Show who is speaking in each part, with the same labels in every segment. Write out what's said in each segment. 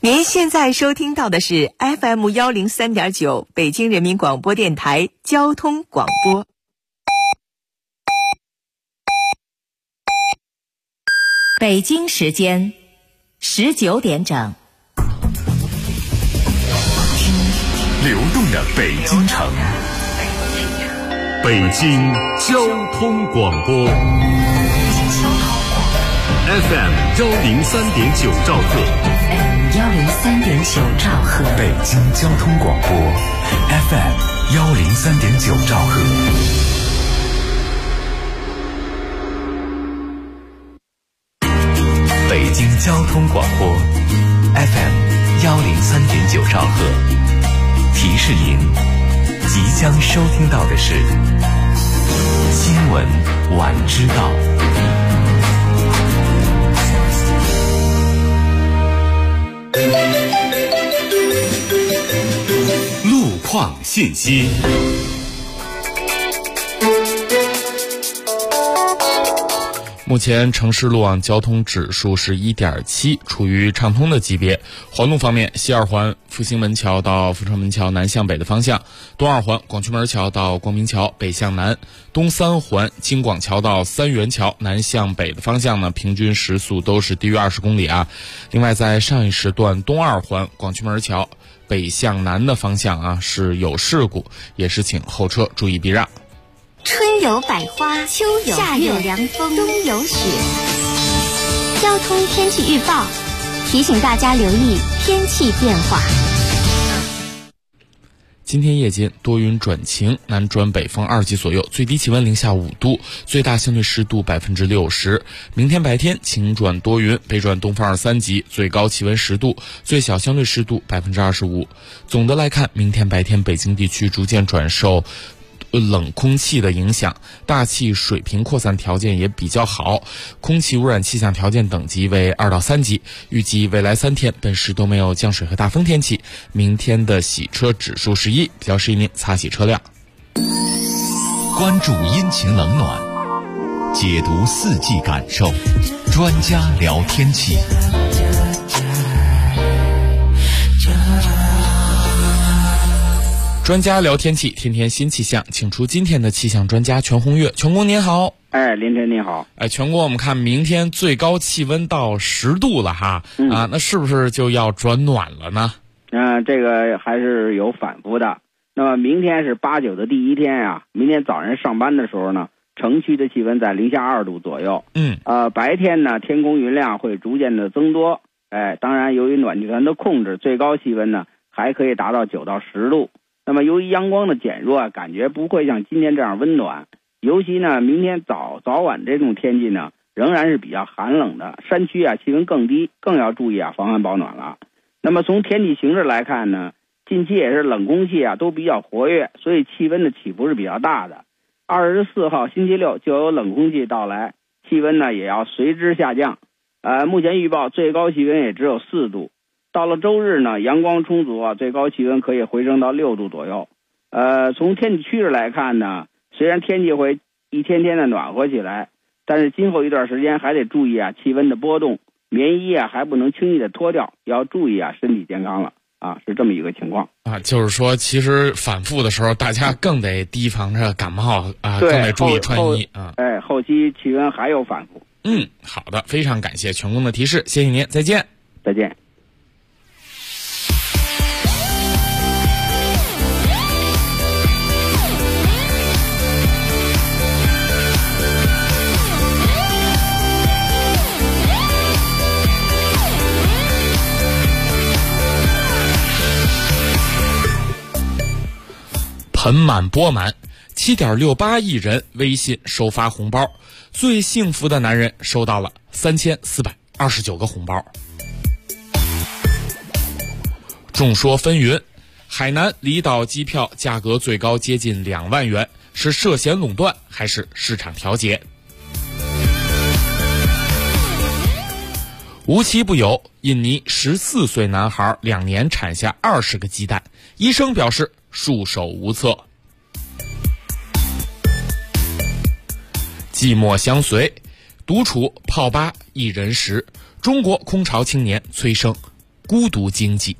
Speaker 1: 您现在收听到的是 FM103.9 北京人民广播电台交通广播。北京时间19点整。
Speaker 2: 流动的北京城，北京交通广播 FM103.9 兆赫
Speaker 3: 103.9 兆赫，
Speaker 2: 北京交通广播 FM103.9 兆赫。北京交通广播 FM103.9 兆赫，提示您即将收听到的是新闻晚知道。路况信息。
Speaker 4: 目前城市路网交通指数是 1.7， 处于畅通的级别。环路方面，西二环复兴门桥到阜成门桥南向北的方向，东二环广渠门桥到光明桥北向南，东三环京广桥到三元桥南向北的方向呢，平均时速都是低于20公里啊。另外，在上一时段东二环广渠门桥北向南的方向啊是有事故，也是请后车注意避让。
Speaker 3: 春有百花，秋有夏有凉风，冬有雪。交通天气预报提醒大家留意天气变化。
Speaker 4: 今天夜间多云转晴，南转北风2级左右，最低气温零下5度，最大相对湿度60%。明天白天晴转多云，北转东风2、3级，最高气温10度，最小相对湿度25%。总的来看，明天白天北京地区逐渐转受冷空气的影响，大气水平扩散条件也比较好，空气污染气象条件等级为2到3级。预计未来3天本市都没有降水和大风天气。明天的洗车指数是1，比较适宜您擦洗车辆。
Speaker 2: 关注阴晴冷暖，解读四季感受，专家聊天气。
Speaker 4: 专家聊天气，天天新气象，请出今天的气象专家全红月。全国您好。
Speaker 5: 林晨你好。
Speaker 4: 全国我们看明天最高气温到10度了哈，那是不是就要转暖了呢？
Speaker 5: 这个还是有反复的。那么明天是8、9的第一天啊，明天早上上班的时候呢，城区的气温在零下2度左右。白天呢，天空云量会逐渐的增多。当然由于暖气团的控制，最高气温呢还可以达到9到10度。那么由于阳光的减弱，感觉不会像今天这样温暖，尤其呢明天早晚这种天气呢仍然是比较寒冷的，山区啊气温更低，更要注意防寒保暖了。那么从天气形势来看呢，近期也是冷空气都比较活跃，所以气温的起伏是比较大的。24号星期六就有冷空气到来，气温呢也要随之下降。目前预报最高气温也只有4度。到了周日呢，阳光充足最高气温可以回升到6度左右。从天气趋势来看呢，虽然天气会一天天的暖和起来，但是今后一段时间还得注意气温的波动，棉衣还不能轻易的脱掉，要注意身体健康了是这么一个情况
Speaker 4: 就是说其实反复的时候大家更得提防着感冒
Speaker 5: 对，
Speaker 4: 更得注意穿衣
Speaker 5: 后期气温还有反复。
Speaker 4: 好的，非常感谢全工的提示，谢谢您，再见。
Speaker 5: 再见。
Speaker 4: 盆满钵满，7.68亿人微信收发红包，最幸福的男人收到了3429个红包。众说纷纭，海南离岛机票价格最高接近2万元，是涉嫌垄断还是市场调节？无奇不有，印尼14岁男孩2年产下20个鸡蛋，医生表示束手无策。寂寞相随，独处泡吧一人食，中国空巢青年催生孤独经济。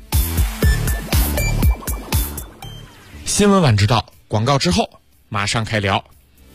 Speaker 4: 新闻晚知道，广告之后马上开聊。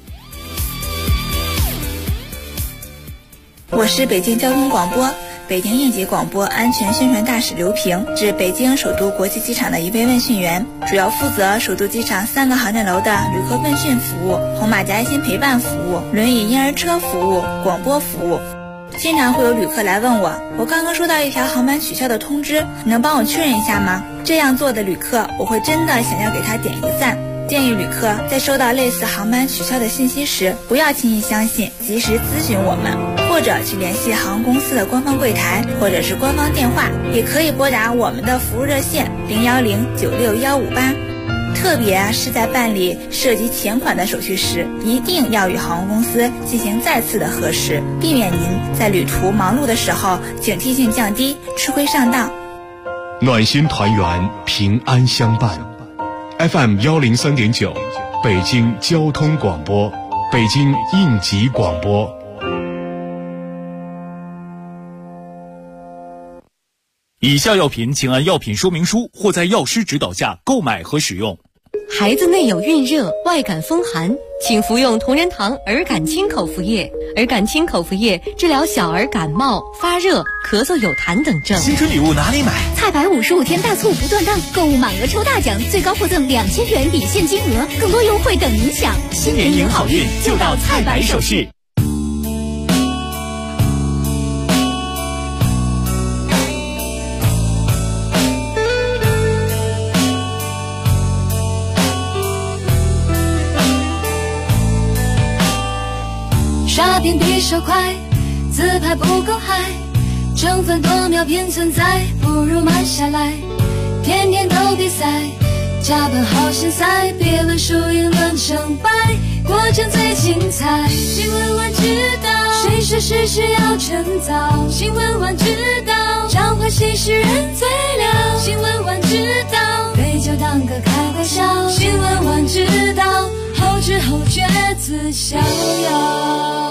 Speaker 6: 我是北京交通广播北京应急广播安全宣传大使刘平，是北京首都国际机场的一位问讯员，主要负责首都机场3个航站楼的旅客问讯服务、红马甲爱心陪伴服务、轮椅婴儿车服务、广播服务。经常会有旅客来问我刚刚收到一条航班取消的通知，你能帮我确认一下吗？这样做的旅客，我会真的想要给他点一个赞。建议旅客在收到类似航班取消的信息时，不要轻易相信，及时咨询我们，或者去联系航空公司的官方柜台或者是官方电话，也可以拨打我们的服务热线010-96158。特别是在办理涉及钱款的手续时，一定要与航空公司进行再次的核实，避免您在旅途忙碌的时候警惕性降低，吃亏上当。
Speaker 7: 暖心团圆，平安相伴。FM 103.9，北京交通广播，北京应急广播。
Speaker 8: 以下药品请按药品说明书或在药师指导下购买和使用。
Speaker 9: 孩子内有孕热、外感风寒，请服用同仁堂儿感清口服液。儿感清口服液治疗小儿感冒、发热、咳嗽、有痰等症。
Speaker 8: 新春礼物哪里买？
Speaker 10: 菜百55天大促不断档，购物满额抽大奖，最高获赠2000元抵现金额，更多优惠等您享。
Speaker 8: 新年迎好运，就到菜百首饰。
Speaker 11: 刷屏比手快，自拍不够嗨，成分多秒偏存在，不如慢下来。天天都比赛，加班好心塞，别问输赢论成败，过程最精彩。新闻晚知道，谁说事实要趁早？新闻晚知道，彰化新诗人最了。新闻晚知道，杯酒当歌开怀笑。新闻晚知道，后知后觉自逍遥。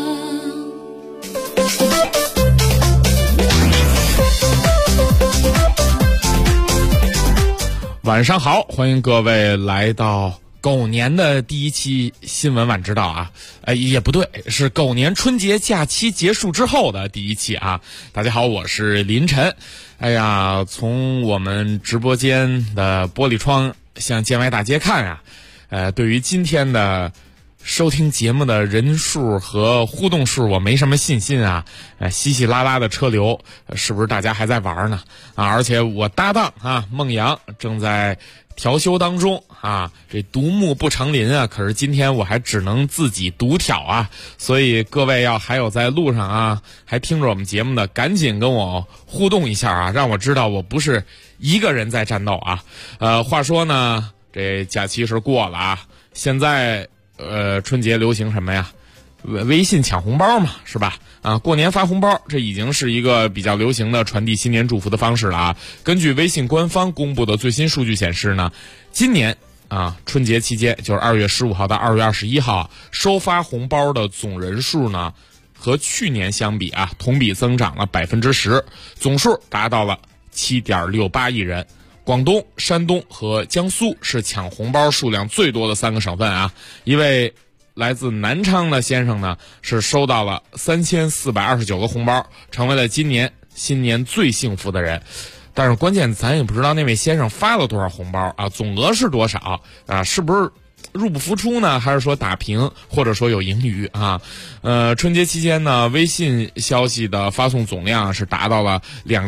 Speaker 4: 晚上好，欢迎各位来到狗年的第一期新闻晚知道啊，也不对，是狗年春节假期结束之后的第一期啊。大家好，我是林晨。哎呀，从我们直播间的玻璃窗向建外大街看啊，对于今天的收听节目的人数和互动数我没什么信心啊，稀稀拉拉的车流，是不是大家还在玩呢？啊，而且我搭档啊孟阳正在调休当中啊，这独木不成林啊，可是今天我还只能自己独挑啊，所以各位要还有在路上啊还听着我们节目的，赶紧跟我互动一下啊，让我知道我不是一个人在战斗啊。话说呢，这假期是过了啊，现在春节流行什么呀？微信抢红包嘛，是吧？啊，过年发红包，这已经是一个比较流行的传递新年祝福的方式了啊。根据微信官方公布的最新数据显示呢，今年啊春节期间，就是2月15号到2月21号，收发红包的总人数呢，和去年相比啊，同比增长了10%，总数达到了7.68亿人。广东、山东和江苏是抢红包数量最多的3个省份啊。一位来自南昌的先生呢，是收到了3429个红包，成为了今年新年最幸福的人。但是关键咱也不知道那位先生发了多少红包啊，总额是多少啊？是不是入不敷出呢？还是说打平，或者说有盈余啊？春节期间呢，微信消息的发送总量是达到了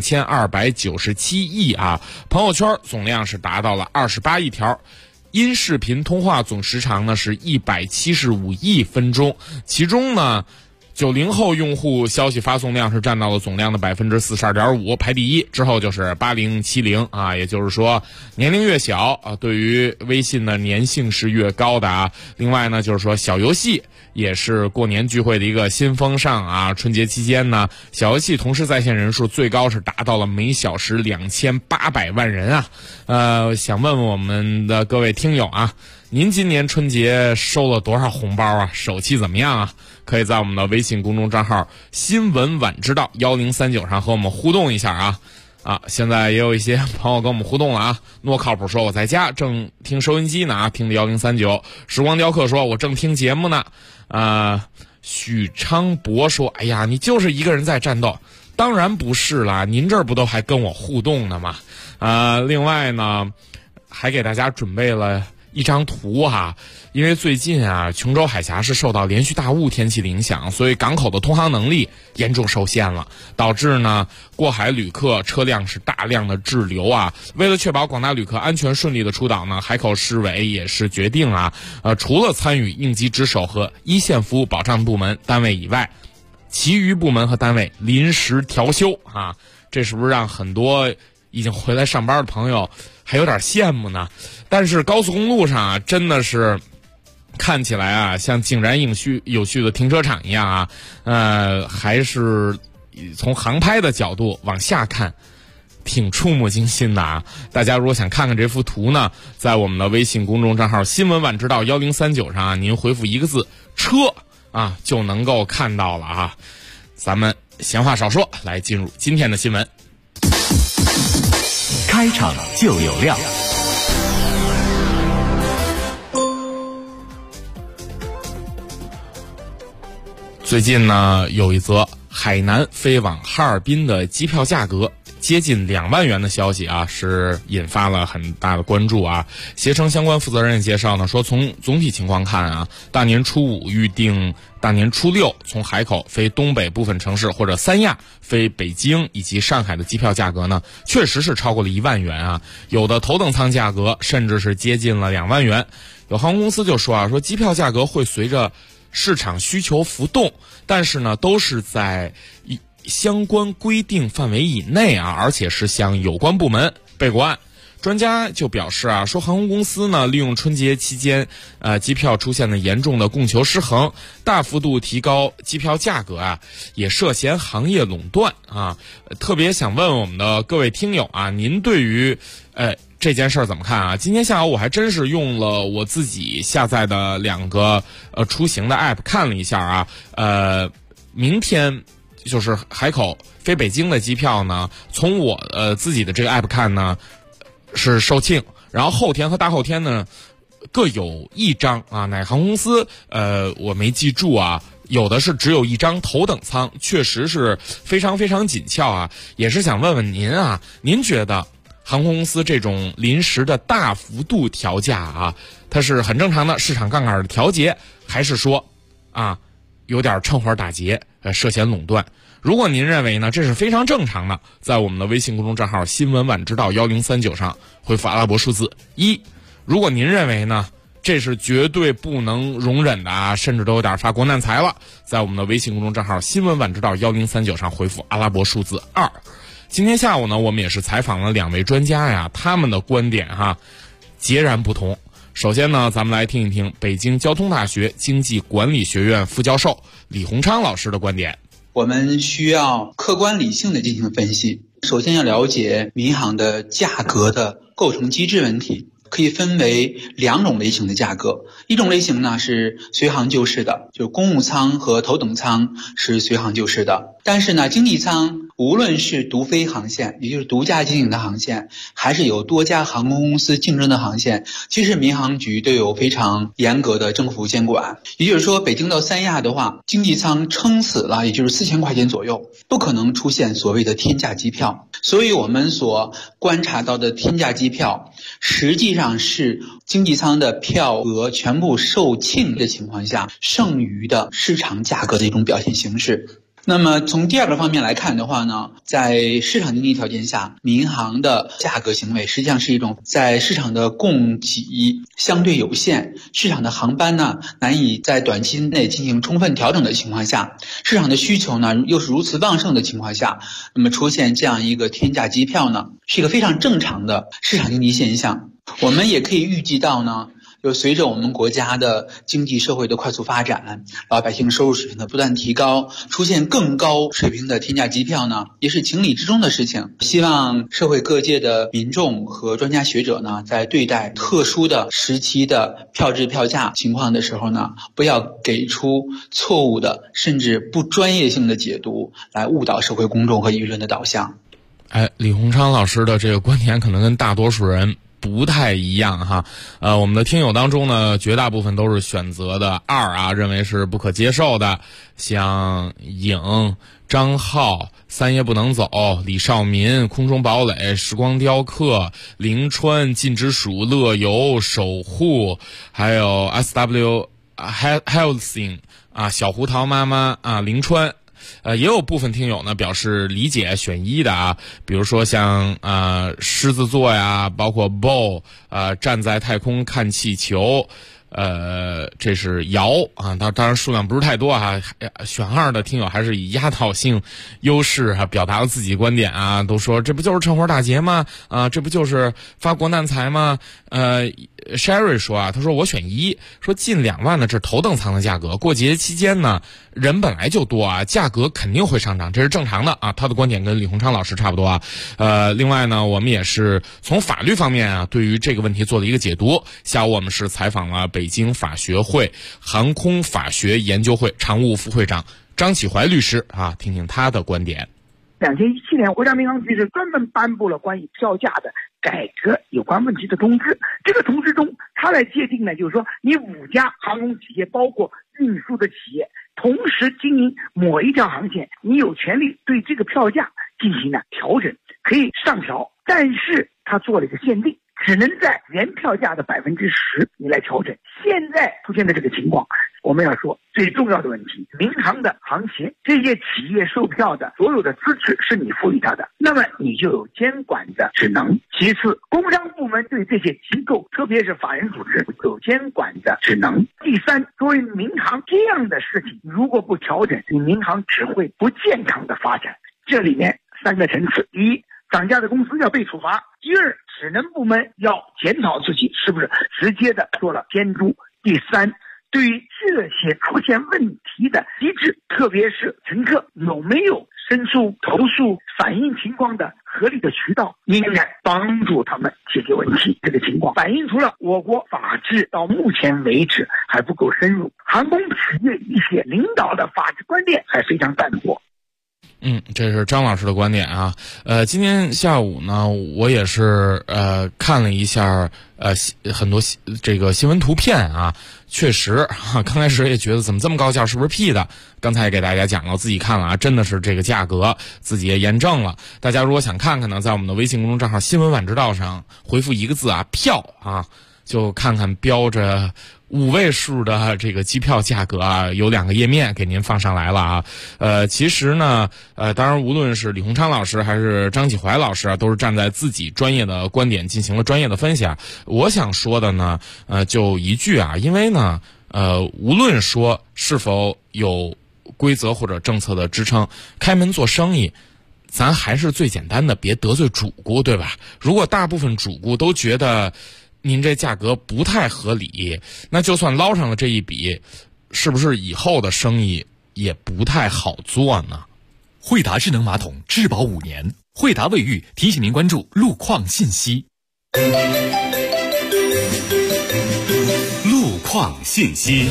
Speaker 4: 2297亿啊，朋友圈总量是达到了28亿条。因视频通话总时长呢是175亿分钟，其中呢90后用户消息发送量是占到了总量的42.5%，排第一，之后就是80、70啊，也就是说年龄越小啊，对于微信的粘性是越高的啊。另外呢，就是说小游戏也是过年聚会的一个新风尚啊。春节期间呢，小游戏同时在线人数最高是达到了每小时2800万人啊。想问问我们的各位听友啊，您今年春节收了多少红包啊？手气怎么样啊？可以在我们的微信公众账号新闻晚知道1039上和我们互动一下啊。 现在也有一些朋友跟我们互动了啊。诺靠谱说我在家正听收音机呢听的1039。时光雕刻说我正听节目呢。许昌博说哎呀你就是一个人在战斗。当然不是啦，您这儿不都还跟我互动呢吗？另外呢还给大家准备了一张图因为最近琼州海峡是受到连续大雾天气的影响，所以港口的通航能力严重受限了，导致呢过海旅客车辆是大量的滞留为了确保广大旅客安全顺利的出岛呢，海口市委也是决定除了参与应急值守和一线服务保障部门单位以外，其余部门和单位临时调休这是不是让很多已经回来上班的朋友还有点羡慕呢？但是高速公路上真的是看起来像井然有序的停车场一样还是从航拍的角度往下看挺触目惊心的大家如果想看看这幅图呢，在我们的微信公众账号新闻晚知道1039上您回复一个字车就能够看到了咱们闲话少说，来进入今天的新闻。
Speaker 2: 开场就有料。
Speaker 4: 最近呢，有一则海南飞往哈尔滨的机票价格接近2万元的消息是引发了很大的关注携程相关负责人也介绍呢，说从总体情况看大年初5预定大年初6从海口飞东北部分城市或者三亚飞北京以及上海的机票价格呢，确实是超过了1万元有的头等舱价格甚至是接近了2万元。有航空公司就说机票价格会随着市场需求浮动，但是呢都是在相关规定范围以内而且是向有关部门备过案。专家就表示说航空公司呢利用春节期间机票出现了严重的供求失衡，大幅度提高机票价格也涉嫌行业垄断特别想问我们的各位听友您对于这件事儿怎么看今天下午我还真是用了我自己下载的2个出行的 app 看了一下明天就是海口飞北京的机票呢，从我自己的这个 app 看呢是售罄，然后后天和大后天呢各有1张哪个航空公司我没记住有的是只有1张头等舱，确实是非常非常紧俏也是想问问您您觉得航空公司这种临时的大幅度调价它是很正常的市场杠杆的调节，还是说有点趁火打劫涉嫌垄断？如果您认为呢这是非常正常的，在我们的微信公众账号新闻晚知道1039上回复阿拉伯数字1。如果您认为呢这是绝对不能容忍的甚至都有点发国难财了，在我们的微信公众账号新闻晚知道1039上回复阿拉伯数字2。今天下午呢我们也是采访了2位专家他们的观点截然不同。首先呢咱们来听一听北京交通大学经济管理学院副教授李洪昌老师的观点。
Speaker 12: 我们需要客观理性的进行分析，首先要了解民航的价格的构成机制问题，可以分为2种类型的价格。一种类型呢是随航就市的，就是公务舱和头等舱是随航就市的。但是呢经济舱无论是独飞航线，也就是独家经营的航线，还是有多家航空公司竞争的航线，其实民航局都有非常严格的政府监管。也就是说北京到三亚的话，经济舱撑死了也就是4000块钱左右，不可能出现所谓的天价机票。所以我们所观察到的天价机票实际上是经济舱的票额全部售罄的情况下剩余的市场价格的一种表现形式。那么从第2个方面来看的话呢，在市场经济条件下，民航的价格行为实际上是一种在市场的供给相对有限，市场的航班呢难以在短期内进行充分调整的情况下，市场的需求呢又是如此旺盛的情况下，那么出现这样一个天价机票呢是一个非常正常的市场经济现象。我们也可以预计到呢，就随着我们国家的经济社会的快速发展，老百姓收入水平的不断提高，出现更高水平的天价机票呢，也是情理之中的事情。希望社会各界的民众和专家学者呢，在对待特殊的时期的票制票价情况的时候呢，不要给出错误的甚至不专业性的解读，来误导社会公众和舆论的导向。
Speaker 4: 李鸿昌老师的这个观点可能跟大多数人不太一样哈。我们的听友当中呢，绝大部分都是选择的2啊，认为是不可接受的，像影、张浩、三爷不能走、李少民、空中堡垒、时光雕刻、临川、禁之鼠、乐游、守护，还有 SW Helsing 啊，小胡桃妈妈啊，临川。也有部分听友呢表示理解选1的啊，比如说像狮子座呀，包括 Bow 站在太空看气球，这是瑶啊，当然数量不是太多啊。选2的听友还是以压倒性优势表达了自己观点啊，都说这不就是趁火打劫吗？这不就是发国难财吗？Sherry 说啊，他说我选1，说近2万呢，这是头等舱的价格，过节期间呢人本来就多啊，价格肯定会上涨，这是正常的啊。他的观点跟李鸿昌老师差不多啊。另外呢，我们也是从法律方面啊，对于这个问题做了一个解读。下午我们是采访了北京法学会航空法学研究会常务副会长张启怀律师啊，听听他的观点。
Speaker 13: 2017年，国家民航局是专门颁布了关于票价的改革有关问题的通知。这个通知中，它来界定呢，就是说你5家航空企业，包括运输的企业，同时经营某一条航线，你有权利对这个票价进行了调整，可以上调，但是它做了一个限定，只能在原票价的10%你来调整。现在出现的这个情况，我们要说最重要的问题，民航的航协这些企业售票的所有的资质是你赋予他的，那么你就有监管的职能。其次，工商部门对这些机构，特别是法人组织有监管的职能。第三，作为民航这样的事情，如果不调整，你民航只会不健康的发展。这里面3个层次：第一，涨价的公司要被处罚；第二，职能部门要检讨自己是不是直接的做了监督；第三，对于这些出现问题的机制，特别是乘客有没有申诉、投诉、反映情况的合理的渠道，应该帮助他们解决问题。这个情况反映出了我国法治到目前为止还不够深入，航空企业一些领导的法治观念还非常淡薄。
Speaker 4: 这是张老师的观点啊。今天下午呢，我也是看了一下很多这个新闻图片啊，确实刚开始也觉得怎么这么高价，是不是 P 的？刚才也给大家讲了，自己看了啊，真的是这个价格，自己也验证了。大家如果想看看呢，在我们的微信公众账号新闻晚知道上回复1个字啊，票啊，就看看标着5位数的这个机票价格啊，有2个页面给您放上来了啊。其实呢，当然无论是李鸿昌老师还是张启怀老师啊，都是站在自己专业的观点进行了专业的分析啊。我想说的呢，就一句啊，因为呢，无论说是否有规则或者政策的支撑，开门做生意，咱还是最简单的，别得罪主顾，对吧？如果大部分主顾都觉得您这价格不太合理，那就算捞上了这一笔，是不是以后的生意也不太好做呢？
Speaker 8: 惠达智能马桶质保5年，惠达卫浴提醒您关注路况信息。
Speaker 2: 路况信息。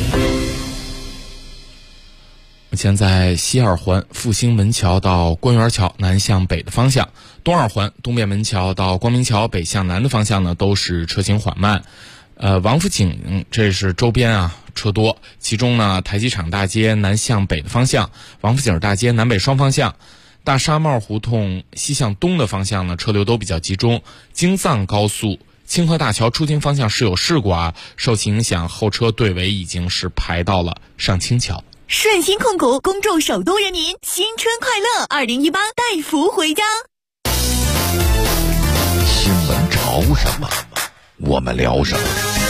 Speaker 4: 目前在西二环复兴门桥到官园桥南向北的方向，东二环东便门桥到光明桥北向南的方向呢，都是车行缓慢。王府井这是周边啊车多，其中呢台机场大街南向北的方向，王府井大街南北双方向，大沙帽胡同西向东的方向呢车流都比较集中。京藏高速清河大桥出京方向是有事故啊，受其影响后车队尾已经是排到了上清桥。
Speaker 1: 顺鑫控股恭祝首都人民新春快乐，2018带福回家。
Speaker 14: 新闻潮什么，我们聊什么。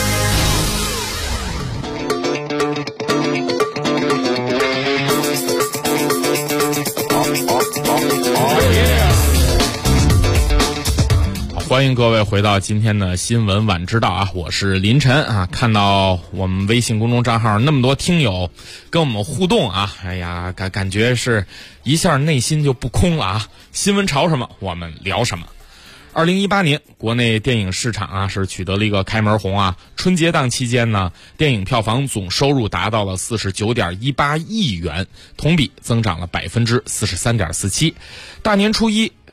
Speaker 4: 欢迎各位回到今天的新闻晚知道啊，我是林晨啊。看到我们微信公众账号那么多听友跟我们互动啊，哎呀，感觉是一下内心就不空了啊。新闻潮什么，我们聊什么。2018年国内电影市场啊是取得了一个开门红啊。春节档期间呢，电影票房总收入达到了49.18亿元，同比增长了43.47%。大年初一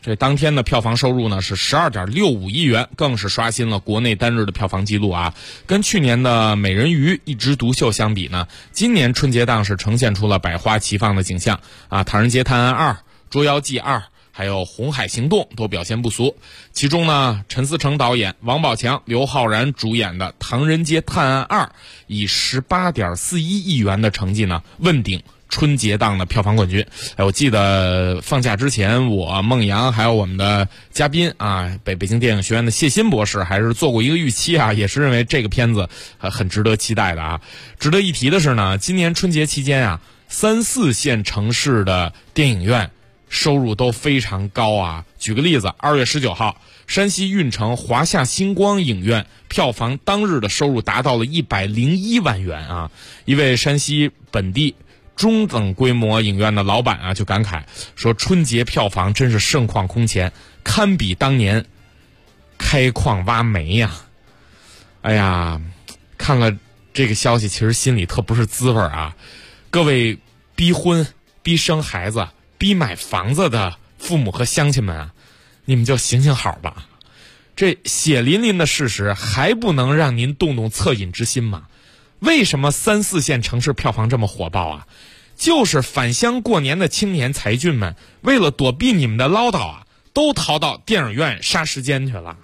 Speaker 4: 这当天的票房收入呢是12.65亿元，更是刷新了国内单日的票房记录啊。跟去年的美人鱼一枝独秀相比呢，今年春节档是呈现出了百花齐放的景象啊。唐人街探案2、捉妖记2还有红海行动都表现不俗。其中呢，陈思诚导演、王宝强、刘昊然主演的《唐人街探案2》以18.41亿元的成绩呢问鼎春节档的票房冠军。我记得放假之前，我孟阳还有我们的嘉宾啊，北京电影学院的谢鑫博士还是做过一个预期啊，也是认为这个片子很值得期待的啊。值得一提的是呢，今年春节期间啊，3、4线城市的电影院收入都非常高啊。举个例子，2月19号，山西运城华夏星光影院票房当日的收入达到了101万元啊。一位山西本地中等规模影院的老板啊就感慨说，春节票房真是盛况空前，堪比当年开矿挖煤呀。哎呀，看了这个消息其实心里特不是滋味啊。各位逼婚、逼生孩子、逼买房子的父母和乡亲们啊，你们就行行好吧。这血淋淋的事实还不能让您动动恻隐之心吗？为什么3、4线城市票房这么火爆啊？就是返乡过年的青年才俊们，为了躲避你们的唠叨啊，都逃到电影院杀时间去了。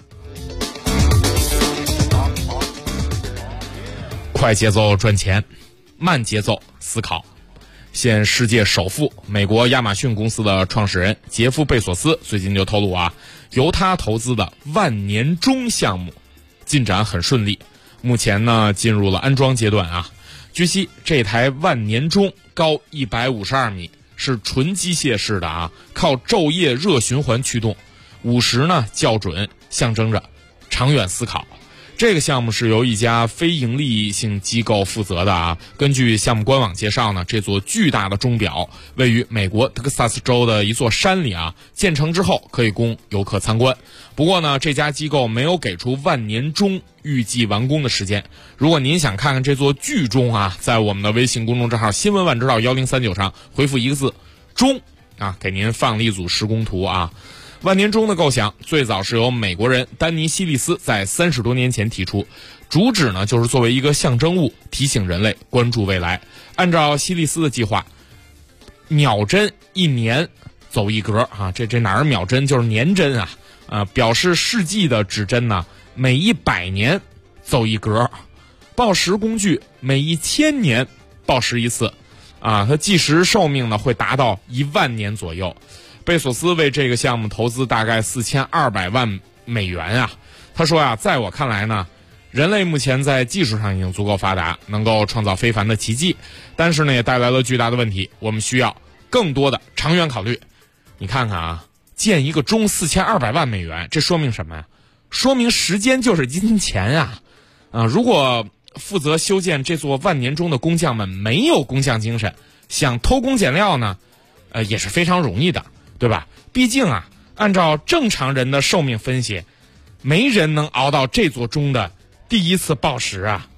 Speaker 4: 快节奏赚钱，慢节奏思考。现世界首富、美国亚马逊公司的创始人杰夫·贝索斯最近就透露啊，由他投资的万年钟项目进展很顺利，目前呢进入了安装阶段啊。据悉，这台万年钟高152米，是纯机械式的啊，靠昼夜热循环驱动，50呢校准，象征着长远思考。这个项目是由一家非盈利性机构负责的啊。根据项目官网介绍呢，这座巨大的钟表位于美国德克萨斯州的一座山里啊，建成之后可以供游客参观。不过呢，这家机构没有给出万年钟预计完工的时间。如果您想看看这座巨钟啊，在我们的微信公众账号新闻晚知道1039上回复一个字钟啊，给您放了一组施工图啊。万年钟的构想最早是由美国人丹尼·希利斯在30多年前提出，主旨呢就是作为一个象征物，提醒人类关注未来。按照希利斯的计划，秒针1年走一格啊，这哪是秒针，就是年针啊，表示世纪的指针呢，每100年走一格，报时工具每1000年报时一次啊，它计时寿命呢会达到1万年左右。贝索斯为这个项目投资大概4200万美元啊。他说啊，在我看来呢，人类目前在技术上已经足够发达，能够创造非凡的奇迹，但是呢也带来了巨大的问题，我们需要更多的长远考虑。你看看啊，建一个钟4200万美元，这说明什么呀？说明时间就是金钱啊！如果负责修建这座万年钟的工匠们没有工匠精神，想偷工减料呢，也是非常容易的。对吧？毕竟啊，按照正常人的寿命分析，没人能熬到这座钟的第一次报时啊。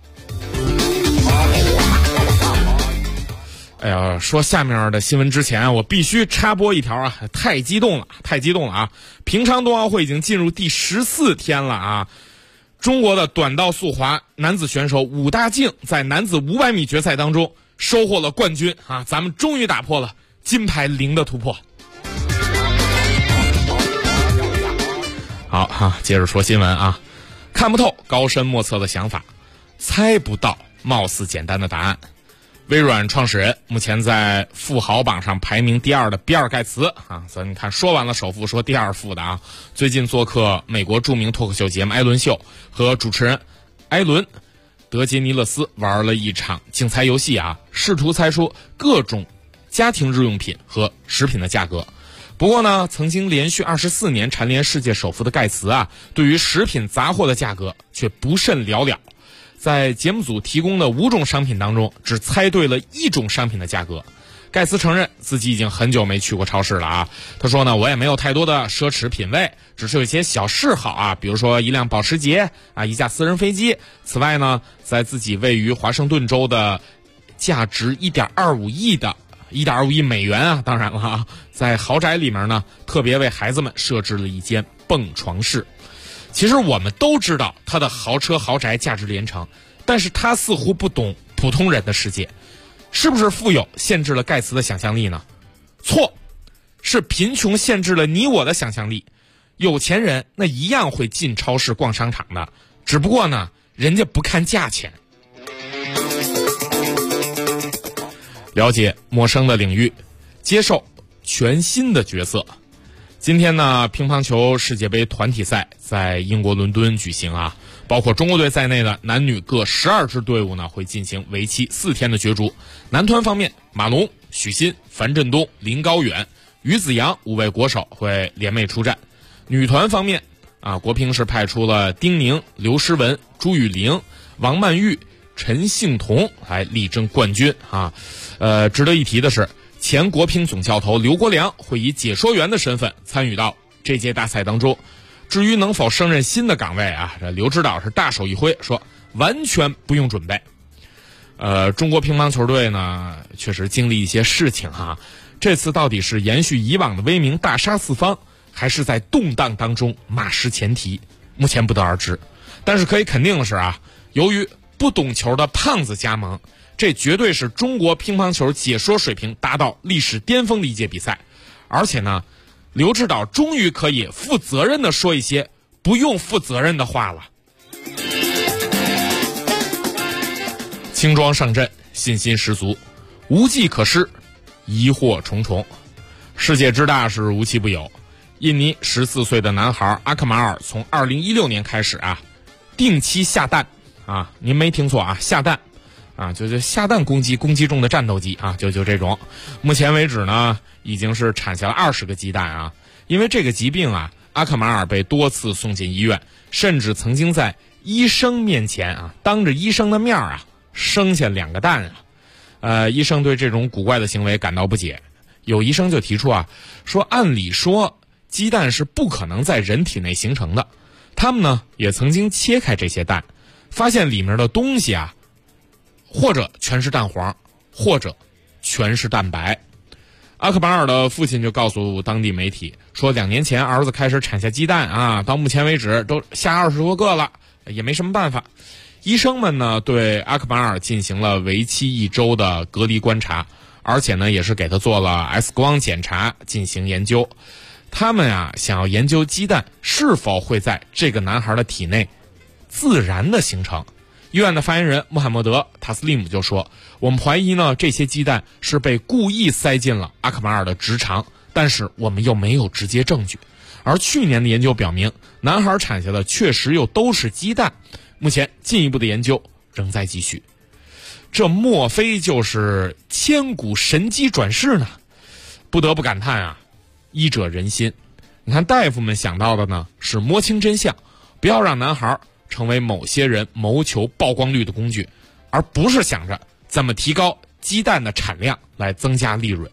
Speaker 4: 哎呀，说下面的新闻之前，我必须插播一条啊，太激动了啊！平昌冬奥会已经进入第14天了啊。中国的短道速滑男子选手武大靖在男子500米决赛当中收获了冠军啊，咱们终于打破了金牌0的突破。好哈，接着说新闻啊。看不透高深莫测的想法，猜不到貌似简单的答案。微软创始人目前在富豪榜上排名第2的比尔盖茨啊，咱看说完了首富，说第2富的啊。最近做客美国著名脱口秀节目《艾伦秀》，和主持人艾伦·德杰尼勒斯玩了一场竞猜游戏啊，试图猜出各种家庭日用品和食品的价格。不过呢，曾经连续24年蝉联世界首富的盖茨啊，对于食品杂货的价格却不甚了了。在节目组提供的5种商品当中，只猜对了1种商品的价格。盖茨承认自己已经很久没去过超市了啊。他说呢，我也没有太多的奢侈品味，只是有一些小嗜好啊，比如说一辆保时捷啊，一架私人飞机。此外呢，在自己位于华盛顿州的价值1.25亿的 1.5亿美元啊，当然了啊，在豪宅里面呢，特别为孩子们设置了一间蹦床室。其实我们都知道他的豪车豪宅价值连城，但是他似乎不懂普通人的世界。是不是富有限制了盖茨的想象力呢？错，是贫穷限制了你我的想象力。有钱人那一样会进超市逛商场的，只不过呢，人家不看价钱。了解陌生的领域，接受全新的角色。今天呢，乒乓球世界杯团体赛在英国伦敦举行啊，包括中国队在内的男女各12支队伍呢，会进行为期4天的角逐。男团方面，马龙、许昕、樊振东、林高远、于子洋5位国手会联袂出战。女团方面啊，国乒是派出了丁宁、刘诗雯、朱雨玲、王曼玉、陈幸同来力争冠军啊。值得一提的是，前国乒总教头刘国梁会以解说员的身份参与到这届大赛当中。至于能否胜任新的岗位啊，这刘指导是大手一挥，说完全不用准备。中国乒乓球队呢，确实经历一些事情哈。这次到底是延续以往的威名大杀四方，还是在动荡当中马失前蹄，目前不得而知。但是可以肯定的是啊，由于不懂球的胖子加盟，这绝对是中国乒乓球解说水平达到历史巅峰的一届比赛。而且呢，刘指导终于可以负责任地说一些不用负责任的话了。轻装上阵，信心十足，无计可施，疑惑重重。世界之大是无奇不有。印尼14岁的男孩阿克马尔从2016年开始啊，定期下蛋啊，您没听错啊，下蛋啊，就下蛋攻击中的战斗机啊，就这种。目前为止呢，已经是产下了20个鸡蛋啊。因为这个疾病啊，阿克马尔被多次送进医院，甚至曾经在医生面前啊，当着医生的面啊，生下2个蛋啊。医生对这种古怪的行为感到不解，有医生就提出啊，说按理说鸡蛋是不可能在人体内形成的。他们呢也曾经切开这些蛋，发现里面的东西啊，或者全是蛋黄，或者全是蛋白。阿克马尔的父亲就告诉当地媒体说，2年前儿子开始产下鸡蛋啊，到目前为止都下20多个了，也没什么办法。医生们呢对阿克马尔进行了为期1周的隔离观察，而且呢也是给他做了 X 光检查进行研究。他们啊想要研究鸡蛋是否会在这个男孩的体内自然的形成。医院的发言人穆罕默德·塔斯利姆就说，我们怀疑呢这些鸡蛋是被故意塞进了阿克马尔的直肠，但是我们又没有直接证据。而去年的研究表明，男孩产下的确实又都是鸡蛋，目前进一步的研究仍在继续。这莫非就是千古神机转世呢？不得不感叹啊，医者仁心。你看大夫们想到的呢是摸清真相，不要让男孩成为某些人谋求曝光率的工具，而不是想着怎么提高鸡蛋的产量来增加利润。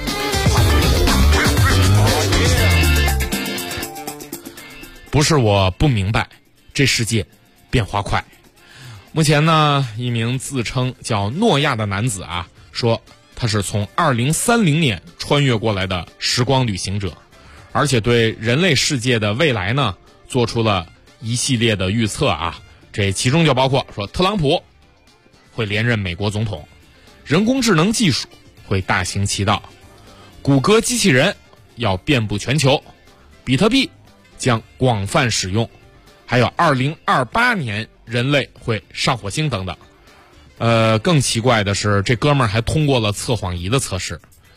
Speaker 4: 不是我不明白，这世界变化快。目前呢，一名自称叫诺亚的男子啊，说他是从2030年穿越过来的时光旅行者，而且对人类世界的未来呢做出了一系列的预测啊。这其中就包括说特朗普会连任美国总统，人工智能技术会大行其道，谷歌机器人要遍布全球，比特币将广泛使用，还有2028年人类会上火星等等。更奇怪的是，这哥们儿还通过了测谎仪的测试。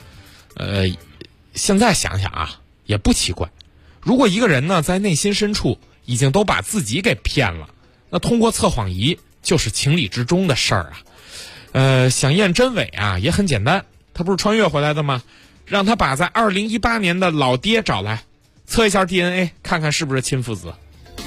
Speaker 4: 现在想想啊，也不奇怪。如果一个人呢在内心深处已经都把自己给骗了，那通过测谎仪就是情理之中的事儿啊。想验真伪啊也很简单，他不是穿越回来的吗？让他把在2018年的老爹找来，测一下 DNA， 看看是不是亲父子。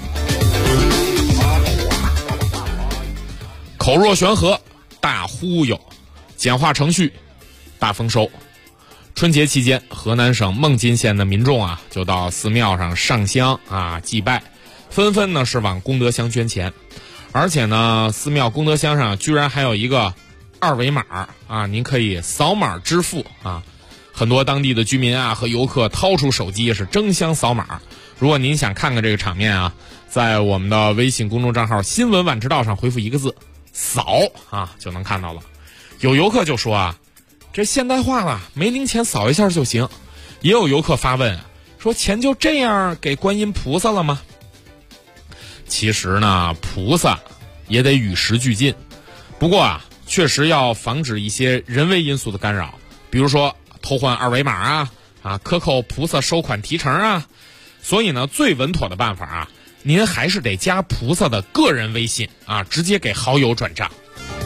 Speaker 4: 口若悬河，大忽悠，简化程序，大丰收。春节期间，河南省孟津县的民众啊，就到寺庙上上香啊祭拜，纷纷呢是往功德箱捐钱，而且呢，寺庙功德箱上居然还有一个二维码啊，您可以扫码支付啊。很多当地的居民啊和游客掏出手机是争相扫码。如果您想看看这个场面啊，在我们的微信公众账号新闻晚知道上回复一个字扫啊，就能看到了。有游客就说啊，这现代化了，没零钱扫一下就行。也有游客发问说，钱就这样给观音菩萨了吗？其实呢，菩萨也得与时俱进，不过啊，确实要防止一些人为因素的干扰，比如说偷换二维码克扣菩萨收款提成啊。所以呢，最稳妥的办法啊，您还是得加菩萨的个人微信啊，直接给好友转账。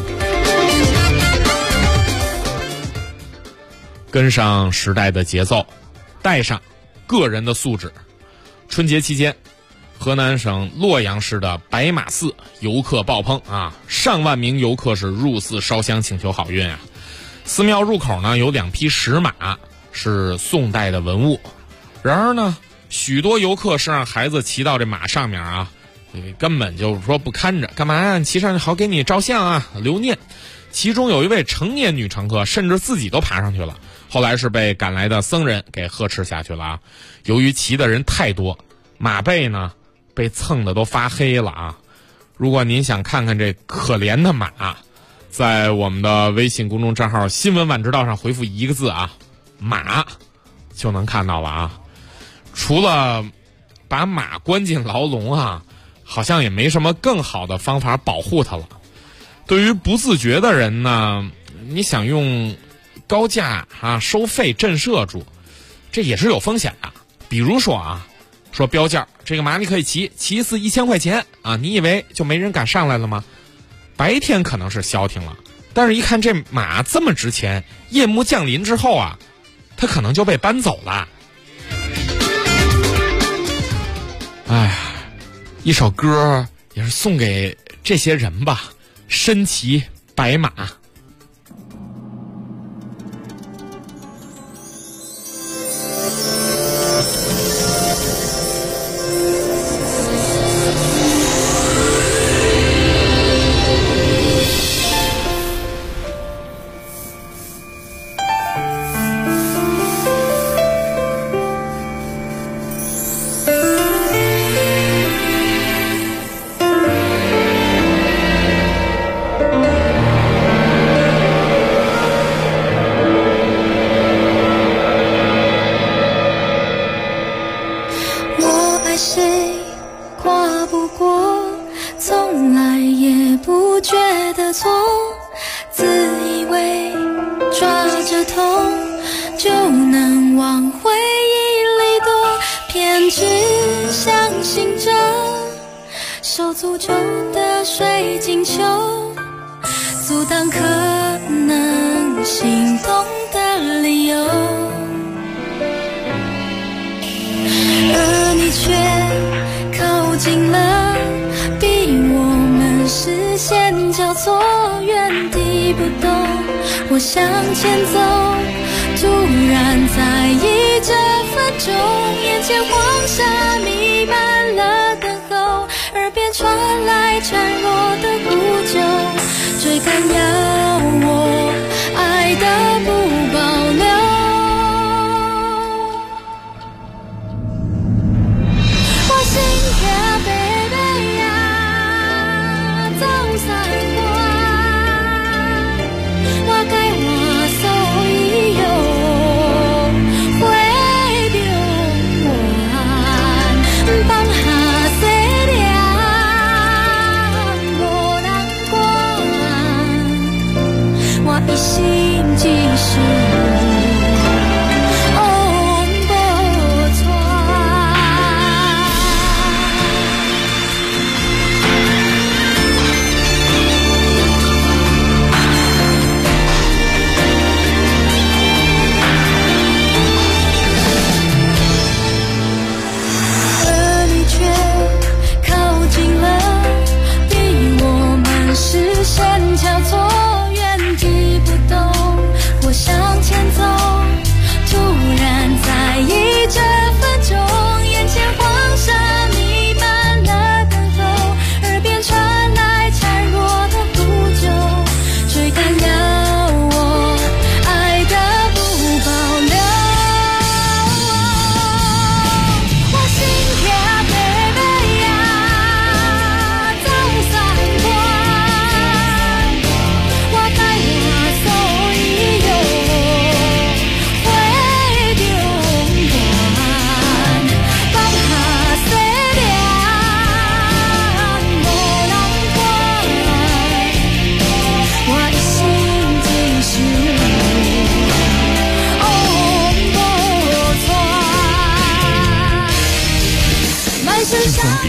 Speaker 4: 跟上时代的节奏，带上个人的素质。春节期间，河南省洛阳市的白马寺游客爆棚啊，上万名游客是入寺烧香请求好运啊。寺庙入口呢有2匹石马，是宋代的文物。然而呢，许多游客是让孩子骑到这马上面啊，根本就是说不看着，干嘛呀？骑上去好给你照相啊，留念。其中有一位成年女乘客甚至自己都爬上去了，后来是被赶来的僧人给呵斥下去了啊。由于骑的人太多，马背呢被蹭的都发黑了啊。如果您想看看这可怜的马，在我们的微信公众账号新闻晚知道上回复一个字啊，马，就能看到了啊。除了把马关进牢笼啊，好像也没什么更好的方法保护它了。对于不自觉的人呢，你想用高价收费震慑住，这也是有风险的。比如说说标价，这个马你可以骑一次1000块钱啊，你以为就没人敢上来了吗？白天可能是消停了，但是一看这马这么值钱，夜幕降临之后啊，它可能就被搬走了。哎呀，一首歌也是送给这些人吧，身骑白马。
Speaker 11: 我向前走，突然在意这分钟，眼前黄沙弥漫了等候，耳边传来孱弱的呼救，追赶要我爱的不保留。我心跳baby呀，走散过。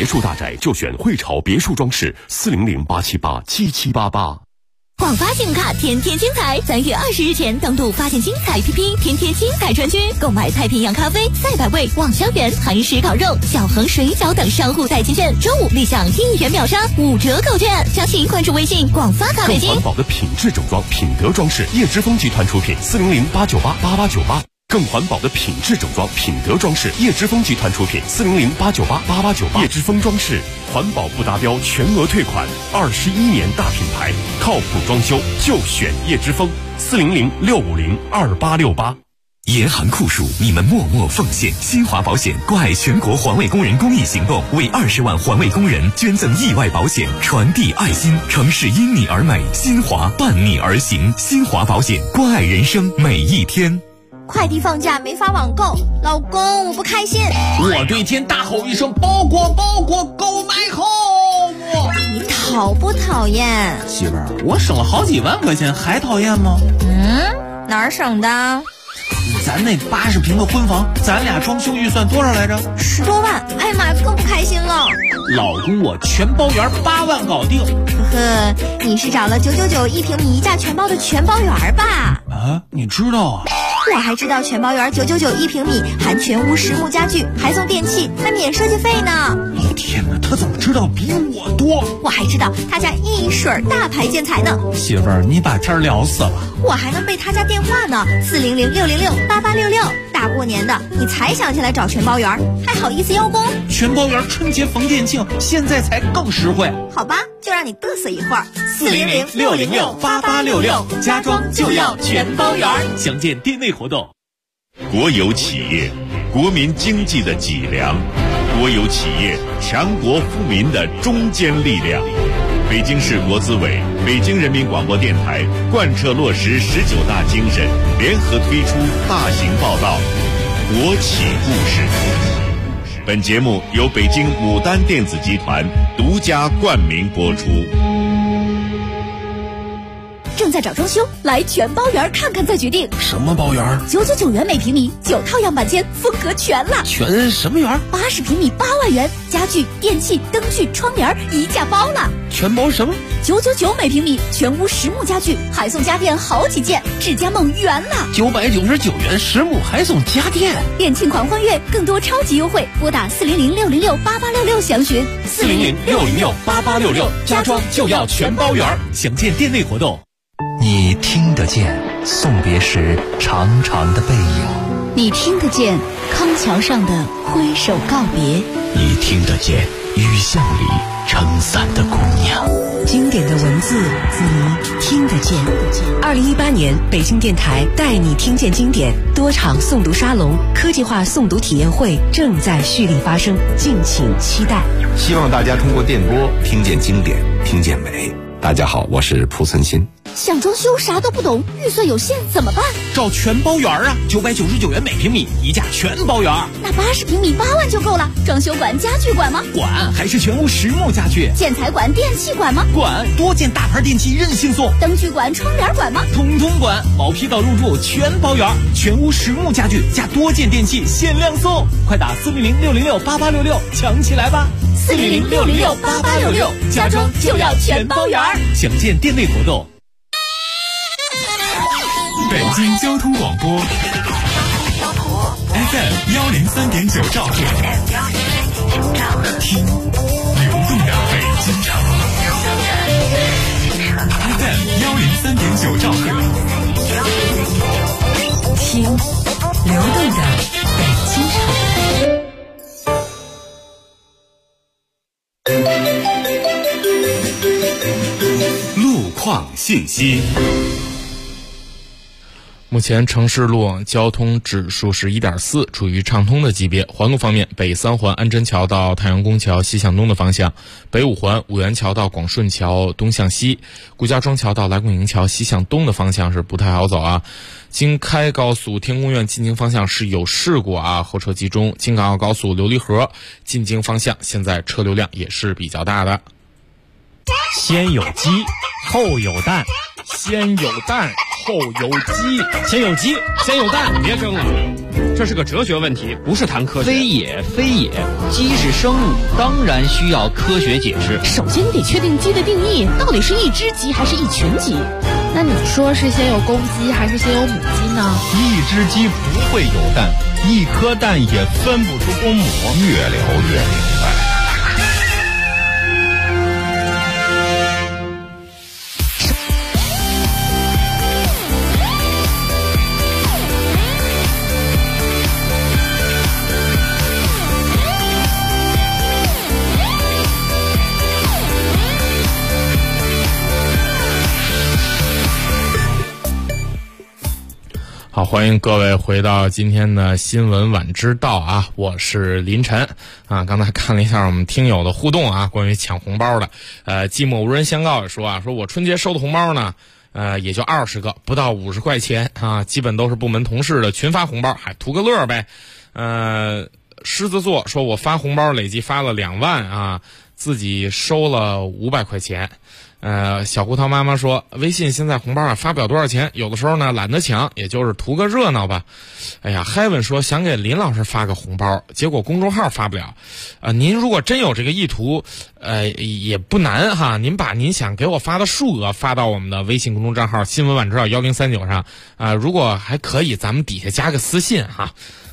Speaker 15: 别墅大宅就选汇潮别墅装饰，400-878-7788。
Speaker 10: 广发信用卡天天精彩，3月20日前登录发现精彩 APP， 天天精彩专区购买太平洋咖啡、赛百味、望香园、韩式烤肉、小恒水饺等商户代金券，周5立享1亿元秒杀5折购券。详情关注微信广发卡北京。
Speaker 15: 更环保的品质整装，品德装饰，叶之峰集团出品，400-898-8898。更环保的品质整装，品德装饰，叶之峰集团出品，400-898-8898。叶之峰装饰，环保不达标全额退款，21年大品牌，靠谱装修就选叶之峰，400-650-2868。
Speaker 2: 严寒酷暑，你们默默奉献。新华保险关爱全国环卫工人公益行动，为20万环卫工人捐赠意外保险，传递爱心。城市因你而美，新华伴你而行。新华保险关爱人生每一天。
Speaker 3: 快递放假没法网购，老公我不开心。
Speaker 16: 我对天大吼一声，包裹购买后。
Speaker 3: 你讨不讨厌？
Speaker 16: 媳妇儿，我省了好几万块钱，还讨厌吗？
Speaker 3: 哪儿省的？
Speaker 16: 咱那80平的婚房，咱俩装修预算多少来着
Speaker 3: ？10多万。哎呀妈，更不开心了。
Speaker 16: 老公，我全包圆8万搞定。
Speaker 3: 呵呵，你是找了9991平米1价全包的全包圆吧？
Speaker 16: 啊，你知道啊？
Speaker 3: 我还知道全包圆9991平米，含全屋实木家具，还送电器，还免设计费呢。
Speaker 16: 老天哪，他怎么知道比我多？
Speaker 3: 我还知道他家一水大牌建材呢。
Speaker 16: 媳妇儿，你把天聊死了。
Speaker 3: 我还能背他家电话呢，400-606-8866。大过年的，你才想起来找全包圆，还好意思邀功？
Speaker 16: 全包圆春节逢店庆，现在才更实惠。
Speaker 3: 好吧，就让你嘚瑟一会儿。
Speaker 16: 400-606-8866，家装就要全包圆。详见店内活动。
Speaker 17: 国有企业，国民经济的脊梁；国有企业，强国富民的中坚力量。北京市国资委、北京人民广播电台贯彻落实19大精神，联合推出大型报道《国企故事》。本节目由北京牡丹电子集团独家冠名播出。
Speaker 10: 正在找装修，来全包圆看看再决定。
Speaker 16: 什么包圆
Speaker 10: ？999元每平米，9套样板间，风格全了。
Speaker 16: 全什么圆
Speaker 10: ？80平米8万元，家具、电器、灯具、窗帘一价包了。
Speaker 16: 全包什么
Speaker 10: ？999每平米，全屋实木家具，还送家电好几件，智家梦圆了。
Speaker 16: 999元实木还送家电，
Speaker 10: 店庆狂欢月，更多超级优惠，拨打400-606-8866详询。
Speaker 16: 400-606-8866，家装就要全包圆。详见店内活动。
Speaker 18: 你听得见送别时长长的背影，
Speaker 10: 你听得见康桥上的挥手告别，
Speaker 14: 你听得见雨巷里撑伞的姑娘。
Speaker 9: 经典的文字，你听得见。2018年，北京电台带你听见经典多场诵读沙龙、科技化诵读体验会正在蓄力发生，敬请期待。
Speaker 19: 希望大家通过电波听见经典，听见美。大家好，我是蒲存昕。
Speaker 10: 想装修啥都不懂，预算有限怎么办？
Speaker 16: 找全包圆啊，999元每平米，一价全包圆。
Speaker 10: 那80平米8万就够了。装修管、家具管吗？
Speaker 16: 管，还是全屋实木家具。
Speaker 10: 建材管、电器管吗？
Speaker 16: 管，多件大牌电器任性送。
Speaker 10: 灯具管、窗帘管吗？
Speaker 16: 统统管，毛坯到入住全包圆，全屋实木家具加多件电器限量送。快打400-606-8866抢起来吧！400-606-8866，家装就要全包圆。详见店内活动。
Speaker 2: 北京交通广播 FM103.9兆赫，听流动的北京城。FM103.9兆赫，
Speaker 9: 听流动的北京城。
Speaker 2: 路况信息。
Speaker 4: 目前城市路交通指数是 1.4， 处于畅通的级别。环路方面，北三环安贞桥到太阳宫桥西向东的方向，北五环五元桥到广顺桥东向西，顾家庄桥到来贡营桥西向东的方向是不太好走啊。京开高速天宫苑进京方向是有事故啊，后车集中。京港澳高速琉璃河进京方向现在车流量也是比较大的。
Speaker 20: 先有鸡，后有蛋，
Speaker 4: 先有蛋后有鸡，
Speaker 16: 先有鸡先有蛋，别争了。这是个哲学问题，不是谈科学。
Speaker 20: 非也，鸡是生物，当然需要科学解释。
Speaker 10: 首先得确定鸡的定义，到底是一只鸡还是一群鸡？
Speaker 21: 那你说是先有公鸡还是先有母鸡呢？
Speaker 22: 一只鸡不会有蛋，一颗蛋也分不出公母。
Speaker 14: 越聊越明白。
Speaker 4: 好，欢迎各位回到今天的新闻晚知道啊，我是林晨啊。刚才看了一下我们听友的互动啊，关于抢红包的，寂寞无人相告也说啊，说我春节收的红包呢，也就20个，不到50块钱啊，基本都是部门同事的群发红包，还图个乐呗。狮子座说我发红包累计发了2万啊，自己收了500块钱。小胡桃妈妈说微信现在红包啊发不了多少钱，有的时候呢懒得抢，也就是图个热闹吧。哎呀，Heaven 说想给林老师发个红包，结果公众号发不了。您如果真有这个意图，也不难哈，您把您想给我发的数额发到我们的微信公众账号新闻晚知道1039上如果还可以，咱们底下加个私信哈。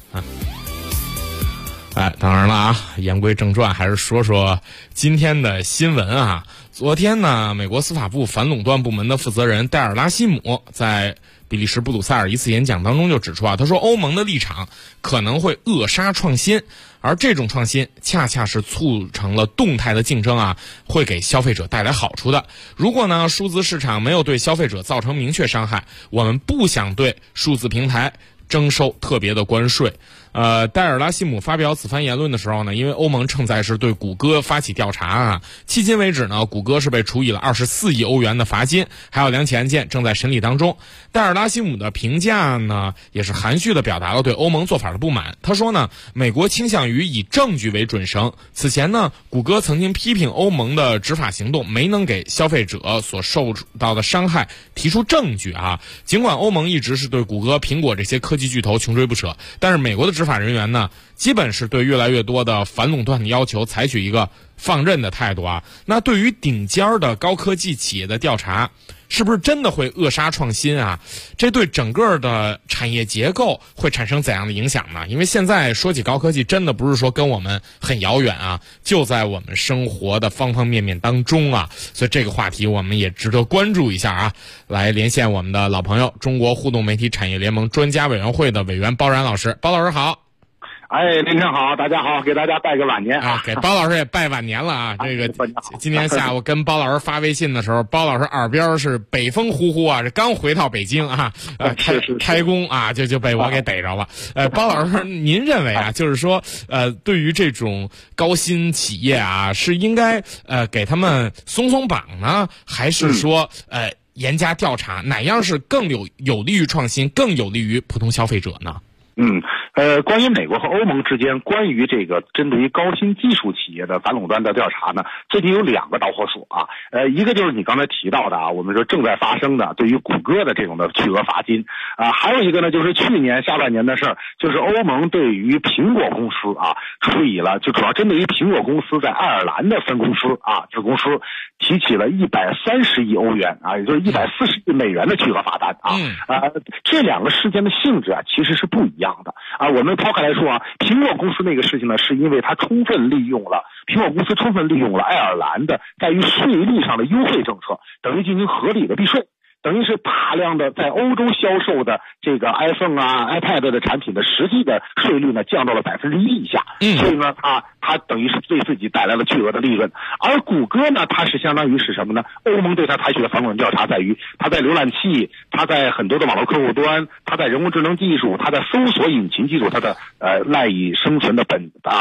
Speaker 4: 当然了啊，言归正传，还是说说今天的新闻啊。昨天呢，美国司法部反垄断部门的负责人戴尔拉西姆在比利时布鲁塞尔一次演讲当中就指出啊，他说欧盟的立场可能会扼杀创新，而这种创新恰恰是促成了动态的竞争啊，会给消费者带来好处的。如果呢数字市场没有对消费者造成明确伤害，我们不想对数字平台征收特别的关税。戴尔拉西姆发表此番言论的时候呢，因为欧盟正在是对谷歌发起调查啊，迄今为止呢，谷歌是被处以了24亿欧元的罚金，还有2起案件正在审理当中。戴尔拉西姆的评价呢，也是含蓄地表达了对欧盟做法的不满。他说呢，美国倾向于以证据为准绳。此前呢，谷歌曾经批评欧盟的执法行动没能给消费者所受到的伤害提出证据啊。尽管欧盟一直是对谷歌、苹果这些科技巨头穷追不舍，但是美国的执法人员呢，基本是对越来越多的反垄断的要求采取一个放任的态度啊。那对于顶尖的高科技企业的调查，是不是真的会扼杀创新啊？这对整个的产业结构会产生怎样的影响呢？因为现在说起高科技，真的不是说跟我们很遥远啊，就在我们生活的方方面面当中啊。所以这个话题我们也值得关注一下啊。来连线我们的老朋友，中国互动媒体产业联盟专家委员会的委员包然老师。包老师好。
Speaker 23: 林晨好，大家好，给大家拜个晚年
Speaker 4: 啊！给包老师也拜晚年了啊！这个今天下午跟包老师发微信的时候，包老师耳边是北风呼呼啊，这刚回到北京啊，开工啊，就被我给逮着了。包老师，您认为啊，就是说对于这种高新企业啊，是应该给他们松松绑呢，还是说严加调查？哪样是更有利于创新，更有利于普通消费者呢？
Speaker 23: 关于美国和欧盟之间关于这个针对于高新技术企业的反垄断的调查呢，最近有2个导火索啊。一个就是你刚才提到的啊，我们说正在发生的对于谷歌的这种的巨额罚金啊，还有一个呢就是去年下半年的事儿，就是欧盟对于苹果公司啊处以了，就主要针对于苹果公司在爱尔兰的分公司啊子公司提起了130亿欧元啊，也就是140亿美元的巨额罚单啊。这2个事件的性质啊其实是不一样的啊。我们抛开来说啊，苹果公司那个事情呢，是因为它苹果公司充分利用了爱尔兰的在于税率上的优惠政策，等于进行合理的避税。等于是大量的在欧洲销售的这个 iPhone 啊 iPad 的产品的实际的税率呢降到了1%以下，所以呢它等于是对自己带来了巨额的利润。而谷歌呢，它是相当于是什么呢？欧盟对它采取的反垄断调查在于它在浏览器，它在很多的网络客户端，它在人工智能技术，它在搜索引擎技术，它的赖以生存的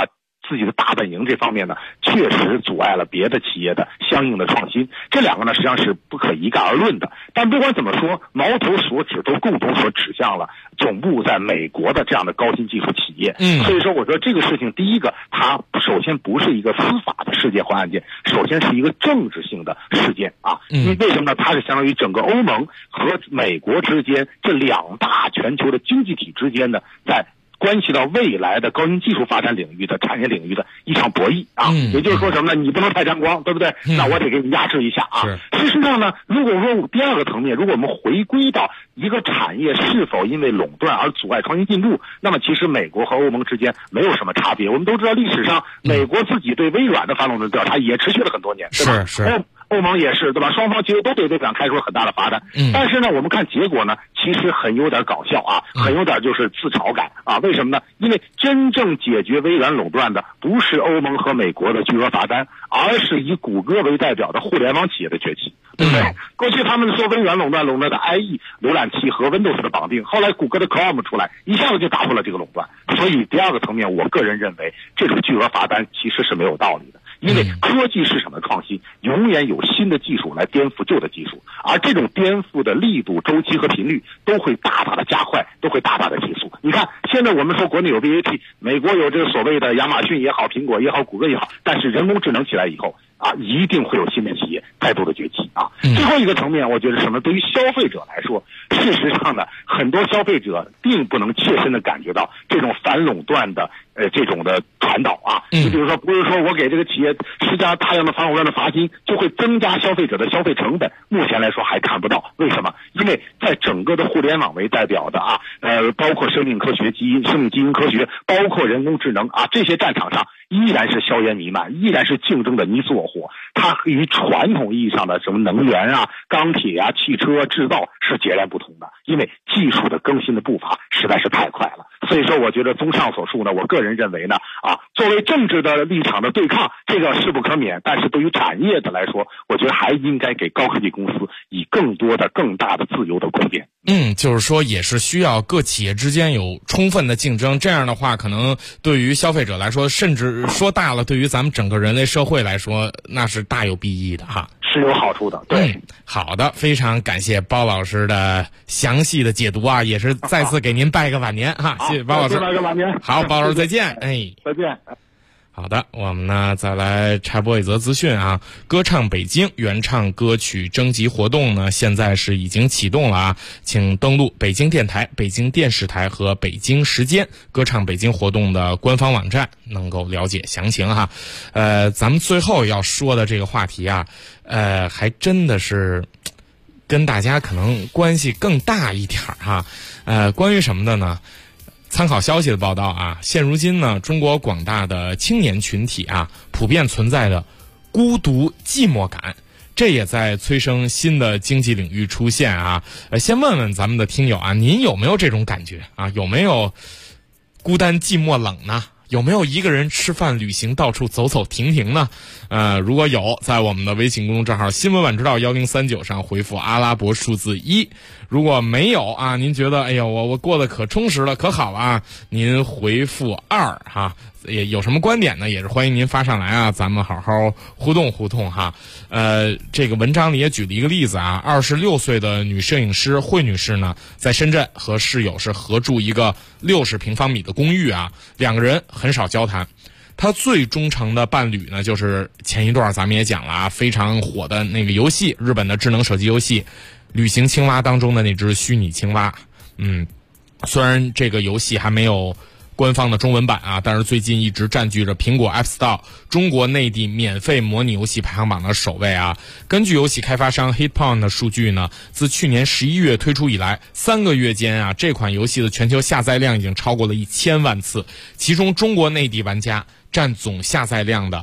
Speaker 23: 自己的大本营这方面呢，确实阻碍了别的企业的相应的创新。这两个呢，实际上是不可一概而论的。但不管怎么说，矛头所指都共同所指向了总部在美国的这样的高新技术企业。所以说我说这个事情，第一个它首先不是一个司法的事件或案件，首先是一个政治性的事件啊。因为为什么呢？它是相当于整个欧盟和美国之间这两大全球的经济体之间的在关系到未来的高新技术发展领域的产业领域的一场博弈啊。也就是说什么呢？你不能太沾光，对不对？那我得给你压制一下啊。事实上呢，如果说第二个层面，如果我们回归到一个产业是否因为垄断而阻碍创新进步，那么其实美国和欧盟之间没有什么差别。我们都知道历史上美国自己对微软的反垄断调查也持续了很多年，对吧？是。欧盟也是，对吧？双方其实都对微软开出了很大的罚单。但是呢，我们看结果呢，其实很有点搞笑啊，很有点就是自嘲感啊。为什么呢？因为真正解决微软垄断的不是欧盟和美国的巨额罚单，而是以谷歌为代表的互联网企业的崛起，对不对？过去他们说微软垄断的 IE 浏览器和 Windows 的绑定，后来谷歌的 Chrome 出来，一下子就打破了这个垄断。所以第二个层面，我个人认为这种巨额罚单其实是没有道理的。因为科技市场的创新永远有新的技术来颠覆旧的技术，而这种颠覆的力度、周期和频率都会大大的加快，都会大大的提速。你看，现在我们说国内有 BAT， 美国有这个所谓的亚马逊也好、苹果也好、谷歌也好，但是人工智能起来以后啊，一定会有新的企业再度的崛起啊。最后一个层面，我觉得什么？对于消费者来说，事实上呢，很多消费者并不能切身的感觉到这种反垄断的这种的传导啊。你比如说，不是说我给这个企业施加大量的反垄断的罚金，就会增加消费者的消费成本。目前来说还看不到，为什么？因为在整个的互联网为代表的啊，包括生命科学、生命基因科学，包括人工智能啊，这些战场上依然是硝烟弥漫，依然是竞争的你死我活。它与传统意义上的什么能源啊、钢铁啊、汽车制造是截然不同的，因为技术的更新的步伐实在是太快了。所以说，我觉得综上所述呢，我个人认为呢，作为政治的立场的对抗，这个势不可免。但是对于产业的来说，我觉得还应该给高科技公司以更多的、更大的自由的空间。
Speaker 4: 就是说，也是需要各企业之间有充分的竞争。这样的话，可能对于消费者来说，甚至说大了，对于咱们整个人类社会来说，那是大有裨益的哈。
Speaker 23: 是有好处的，对。
Speaker 4: 好的，非常感谢包老师的详细的解读啊，也是再次给您拜个晚年哈，谢谢包老师。
Speaker 23: 拜个晚年。
Speaker 4: 好，包老师再见。
Speaker 23: 再见。
Speaker 4: 好的，我们呢再来插播一则资讯啊，歌唱北京原唱歌曲征集活动呢，现在是已经启动了啊，请登录北京电台、北京电视台和北京时间歌唱北京活动的官方网站，能够了解详情哈。咱们最后要说的这个话题啊，还真的是跟大家可能关系更大一点哈。关于什么的呢？参考消息的报道啊，现如今呢，中国广大的青年群体啊，普遍存在的孤独寂寞感，这也在催生新的经济领域出现啊。先问问咱们的听友啊，您有没有这种感觉啊？有没有孤单寂寞冷呢？有没有一个人吃饭旅行到处走走停停呢？如果有，在我们的微信公众账号新闻晚知道1039上回复阿拉伯数字1。如果没有啊，您觉得哎呀我过得可充实了可好了啊，您回复2哈。也有什么观点呢，也是欢迎您发上来啊，咱们好好互动互动哈。这个文章里也举了一个例子啊，26岁的女摄影师惠女士呢，在深圳和室友是合住一个60平方米的公寓啊，两个人很少交谈。她最忠诚的伴侣呢，就是前一段咱们也讲了啊，非常火的那个游戏，日本的智能手机游戏《旅行青蛙》当中的那只虚拟青蛙。虽然这个游戏还没有官方的中文版啊，但是最近一直占据着苹果 App Store 中国内地免费模拟游戏排行榜的首位啊。根据游戏开发商 Hitpon 的数据呢，自去年11月推出以来，3个月间啊，这款游戏的全球下载量已经超过了1000万次，其中中国内地玩家占总下载量的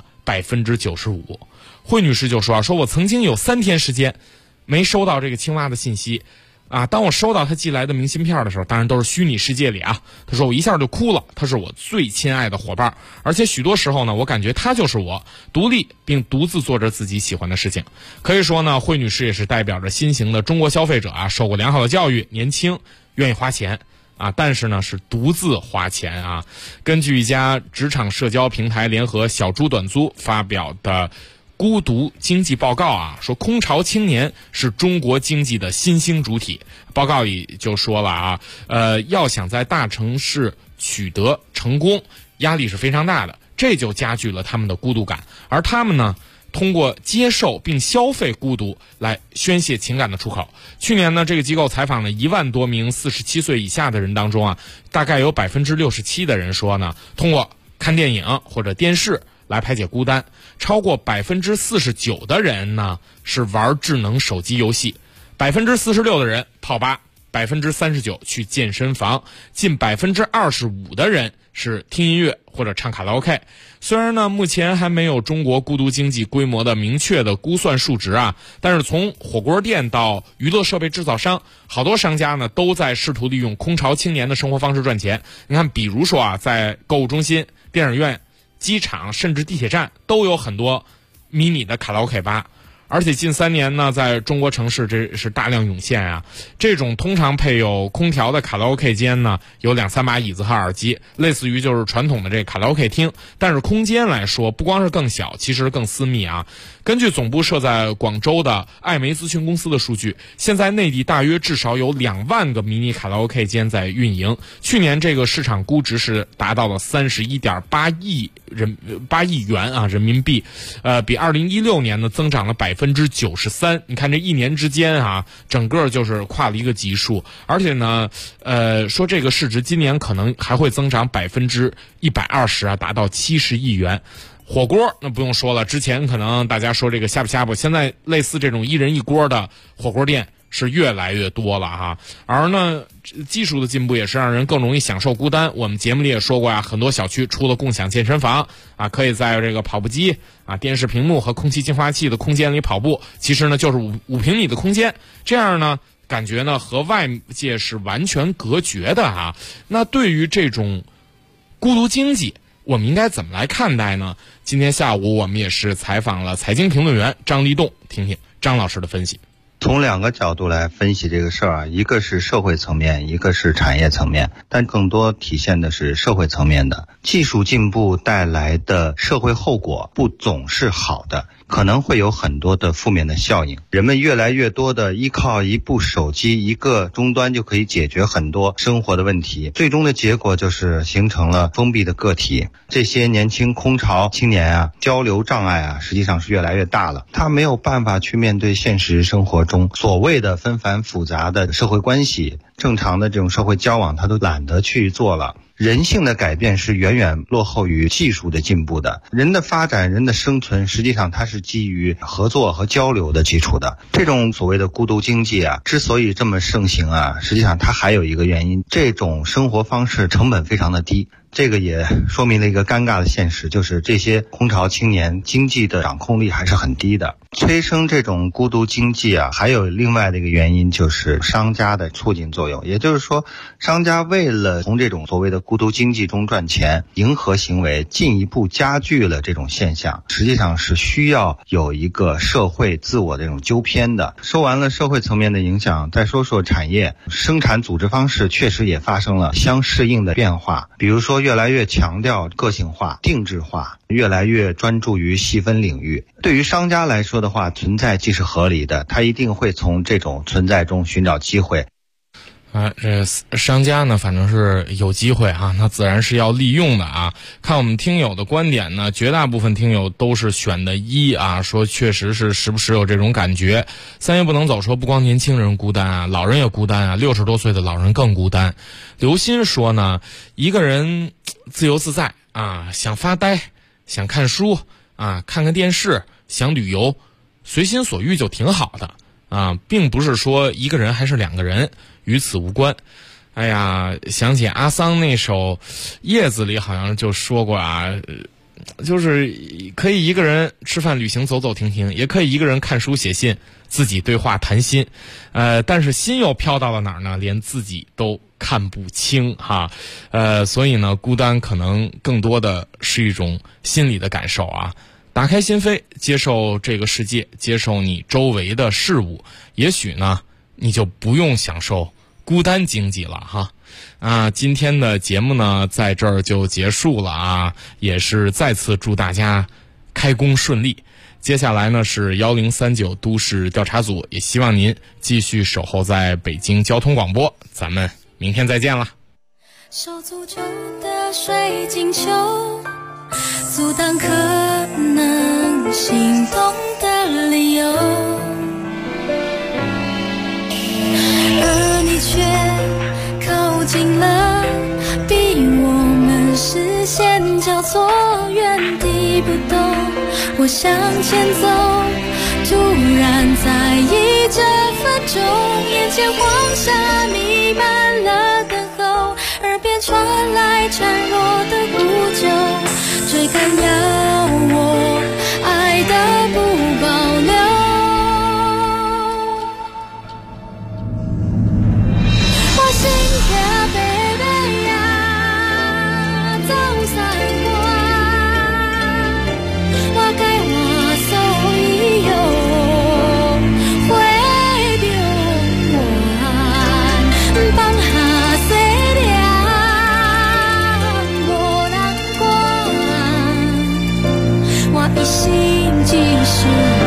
Speaker 4: 95%。惠女士就说我曾经有3天时间没收到这个青蛙的信息啊，当我收到他寄来的明信片的时候，当然都是虚拟世界里啊。他说我一下就哭了，他是我最亲爱的伙伴，而且许多时候呢，我感觉他就是我，独立并独自做着自己喜欢的事情。可以说呢，惠女士也是代表着新型的中国消费者啊，受过良好的教育，年轻，愿意花钱， 啊，但是呢是独自花钱啊。根据一家职场社交平台联合小猪短租发表的孤独经济报告啊，说空巢青年是中国经济的新兴主体。报告里就说了啊，要想在大城市取得成功，压力是非常大的，这就加剧了他们的孤独感。而他们呢，通过接受并消费孤独来宣泄情感的出口。去年呢，这个机构采访了1万多名47岁以下的人当中啊，大概有67%的人说呢，通过看电影或者电视来排解孤单。超过49%的人呢是玩智能手机游戏，46%的人泡吧，39%去健身房，近25%的人是听音乐或者唱卡拉 OK。 虽然呢目前还没有中国孤独经济规模的明确的估算数值啊，但是从火锅店到娱乐设备制造商，好多商家呢都在试图利用空巢青年的生活方式赚钱。你看，比如说啊，在购物中心、电影院、机场甚至地铁站都有很多迷你的卡拉 OK 吧。而且近3年呢，在中国城市这是大量涌现啊。这种通常配有空调的卡拉 OK 间呢，有2-3把椅子和耳机，类似于就是传统的这卡拉 OK 厅，但是空间来说不光是更小，其实更私密啊。根据总部设在广州的艾媒咨询公司的数据，现在内地大约至少有2万个迷你卡拉 OK 间在运营。去年这个市场估值是达到了31.8亿元啊人民币，比2016年呢增长了93%。你看这1年之间啊，整个就是跨了一个级数。而且呢，说这个市值今年可能还会增长120%啊，达到70亿元。火锅那不用说了，之前可能大家说这个呷哺呷哺，现在类似这种1人1锅的火锅店是越来越多了哈。而呢，技术的进步也是让人更容易享受孤单。我们节目里也说过啊，很多小区出了共享健身房啊，可以在这个跑步机啊、电视屏幕和空气净化器的空间里跑步，其实呢就是5平米的空间，这样呢感觉呢和外界是完全隔绝的啊。那对于这种孤独经济，我们应该怎么来看待呢？今天下午我们也是采访了财经评论员张立栋，听听张老师的分析。
Speaker 5: 从2个角度来分析这个事儿啊，一个是社会层面，一个是产业层面，但更多体现的是社会层面的。技术进步带来的社会后果不总是好的，可能会有很多的负面的效应。人们越来越多的依靠一部手机、一个终端就可以解决很多生活的问题，最终的结果就是形成了封闭的个体。这些年轻空巢青年啊，交流障碍啊，实际上是越来越大了。他没有办法去面对现实生活中所谓的纷繁复杂的社会关系，正常的这种社会交往他都懒得去做了。人性的改变是远远落后于技术的进步的。人的发展、人的生存，实际上它是基于合作和交流的基础的。这种所谓的孤独经济啊，之所以这么盛行啊，实际上它还有一个原因，这种生活方式成本非常的低。这个也说明了一个尴尬的现实，就是这些空巢青年经济的掌控力还是很低的。催生这种孤独经济啊，还有另外的一个原因，就是商家的促进作用。也就是说，商家为了从这种所谓的孤独经济中赚钱，迎合行为进一步加剧了这种现象，实际上是需要有一个社会自我这种纠偏的。说完了社会层面的影响，再说说产业。生产组织方式确实也发生了相适应的变化，比如说越来越强调个性化、定制化，越来越专注于细分领域。对于商家来说的话，存在即是合理的，他一定会从这种存在中寻找机会。
Speaker 4: 这商家呢，反正是有机会啊，那自然是要利用的啊。看我们听友的观点呢，绝大部分听友都是选的一啊，说确实是时不时有这种感觉。3月不能走说不光年轻人孤单啊，老人也孤单啊，60多岁的老人更孤单。刘鑫说呢，一个人自由自在啊，想发呆，想看书啊，看看电视，想旅游，随心所欲就挺好的啊，并不是说一个人还是2个人，与此无关。哎呀，想起阿桑那首《叶子》里好像就说过啊，就是可以一个人吃饭旅行走走停停，也可以一个人看书写信，自己对话谈心，但是心又飘到了哪儿呢？连自己都看不清哈。所以呢，孤单可能更多的是一种心理的感受啊。打开心扉，接受这个世界，接受你周围的事物，也许呢你就不用享受孤单经济了哈。 今天的节目呢在这儿就结束了啊，也是再次祝大家开工顺利。接下来呢是1039都市调查组，也希望您继续守候在北京交通广播，咱们明天再见了。
Speaker 11: 手足球的水晶球，阻挡可能心动的理由，而你却靠近了，逼我们视线交错，原地不动。我向前走，突然在意这分钟，眼前黄沙弥漫了等候，耳边传来孱弱的呼救，追赶要我爱的不保留。我心跳baby呀，走散过，我该我所以有会变换，放下细念，无人管，我一心继续。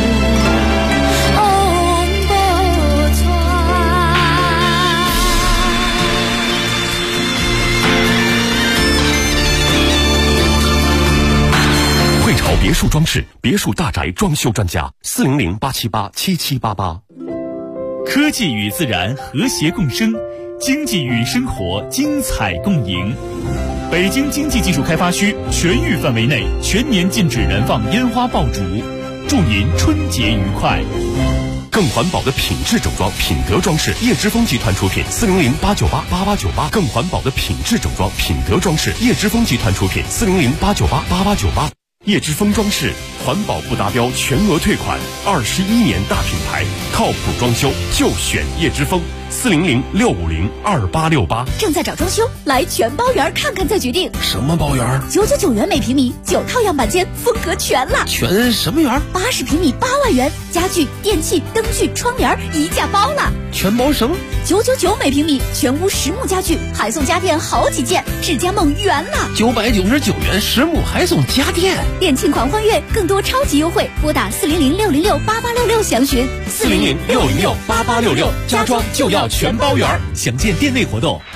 Speaker 15: 别墅装饰，别墅大宅装修专家，400-878-7788。
Speaker 8: 科技与自然和谐共生，经济与生活精彩共赢。北京经济技术开发区全域范围内全年禁止燃放烟花爆竹，祝您春节愉快。
Speaker 15: 更环保的品质整装，品德装饰，叶之峰集团出品，400-898-8898。更环保的品质整装，品德装饰，叶之峰集团出品，400-898-8898。叶之峰装饰，环保不达标全额退款，21年大品牌，靠谱装修就选叶之峰，400-650-2868。
Speaker 10: 正在找装修，来全包园看看再决定。
Speaker 22: 什么包园
Speaker 10: ？999元每平米，9套样板间，风格全了。
Speaker 22: 全什么园
Speaker 10: ？80平米8万元，家具、电器、灯具、窗帘一价包了。
Speaker 22: 全包什么
Speaker 10: ？999每平米，全屋实木家具，还送家电好几件，智家梦圆了。
Speaker 22: 999元实木还送家电，
Speaker 10: 店庆狂欢月，更多超级优惠，拨打400-606-8866详询。
Speaker 15: 400-606-8866，家装就要全包圆。
Speaker 8: 详见店内活动。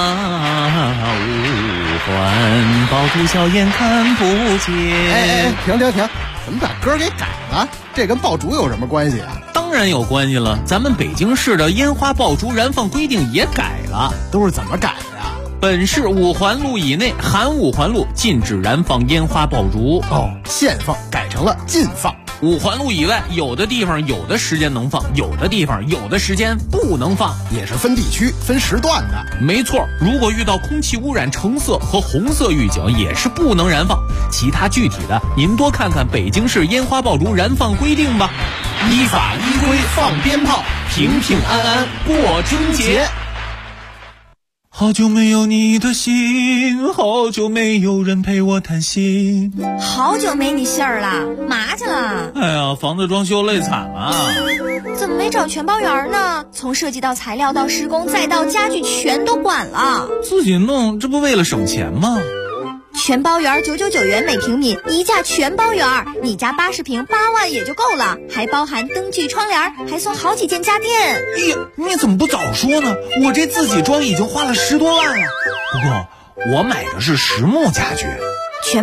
Speaker 20: 五环爆竹硝烟看不见。
Speaker 6: 停！怎么把歌给改了？这跟爆竹有什么关系啊？
Speaker 20: 当然有关系了，咱们北京市的烟花爆竹燃放规定也改了。
Speaker 6: 都是怎么改的呀？
Speaker 20: 本市5环路以内含5环路禁止燃放烟花爆竹。
Speaker 6: 限放改成了禁放。
Speaker 20: 5环路以外，有的地方有的时间能放，有的地方有的时间不能放，
Speaker 6: 也是分地区分时段的。
Speaker 20: 没错，如果遇到空气污染橙色和红色预警，也是不能燃放。其他具体的，您多看看北京市烟花爆竹燃放规定吧。
Speaker 6: 依法依规放鞭炮，平平安安过春节。
Speaker 16: 好久没有你的心，好久没有人陪我谈心。
Speaker 10: 好久没你信儿了，嘛去了？
Speaker 16: 哎呀，房子装修累惨了。
Speaker 10: 怎么没找全包园呢？从设计到材料到施工再到家具全都管了。
Speaker 16: 自己弄，这不为了省钱吗？
Speaker 10: 全包园999元每平米，一价全包园，你家80平8万也就够了，还包含灯具、窗帘，还送好几件家电。
Speaker 16: 哎呀，你怎么不早说呢？我这自己装已经花了10多万了。不过我买的是实木家具。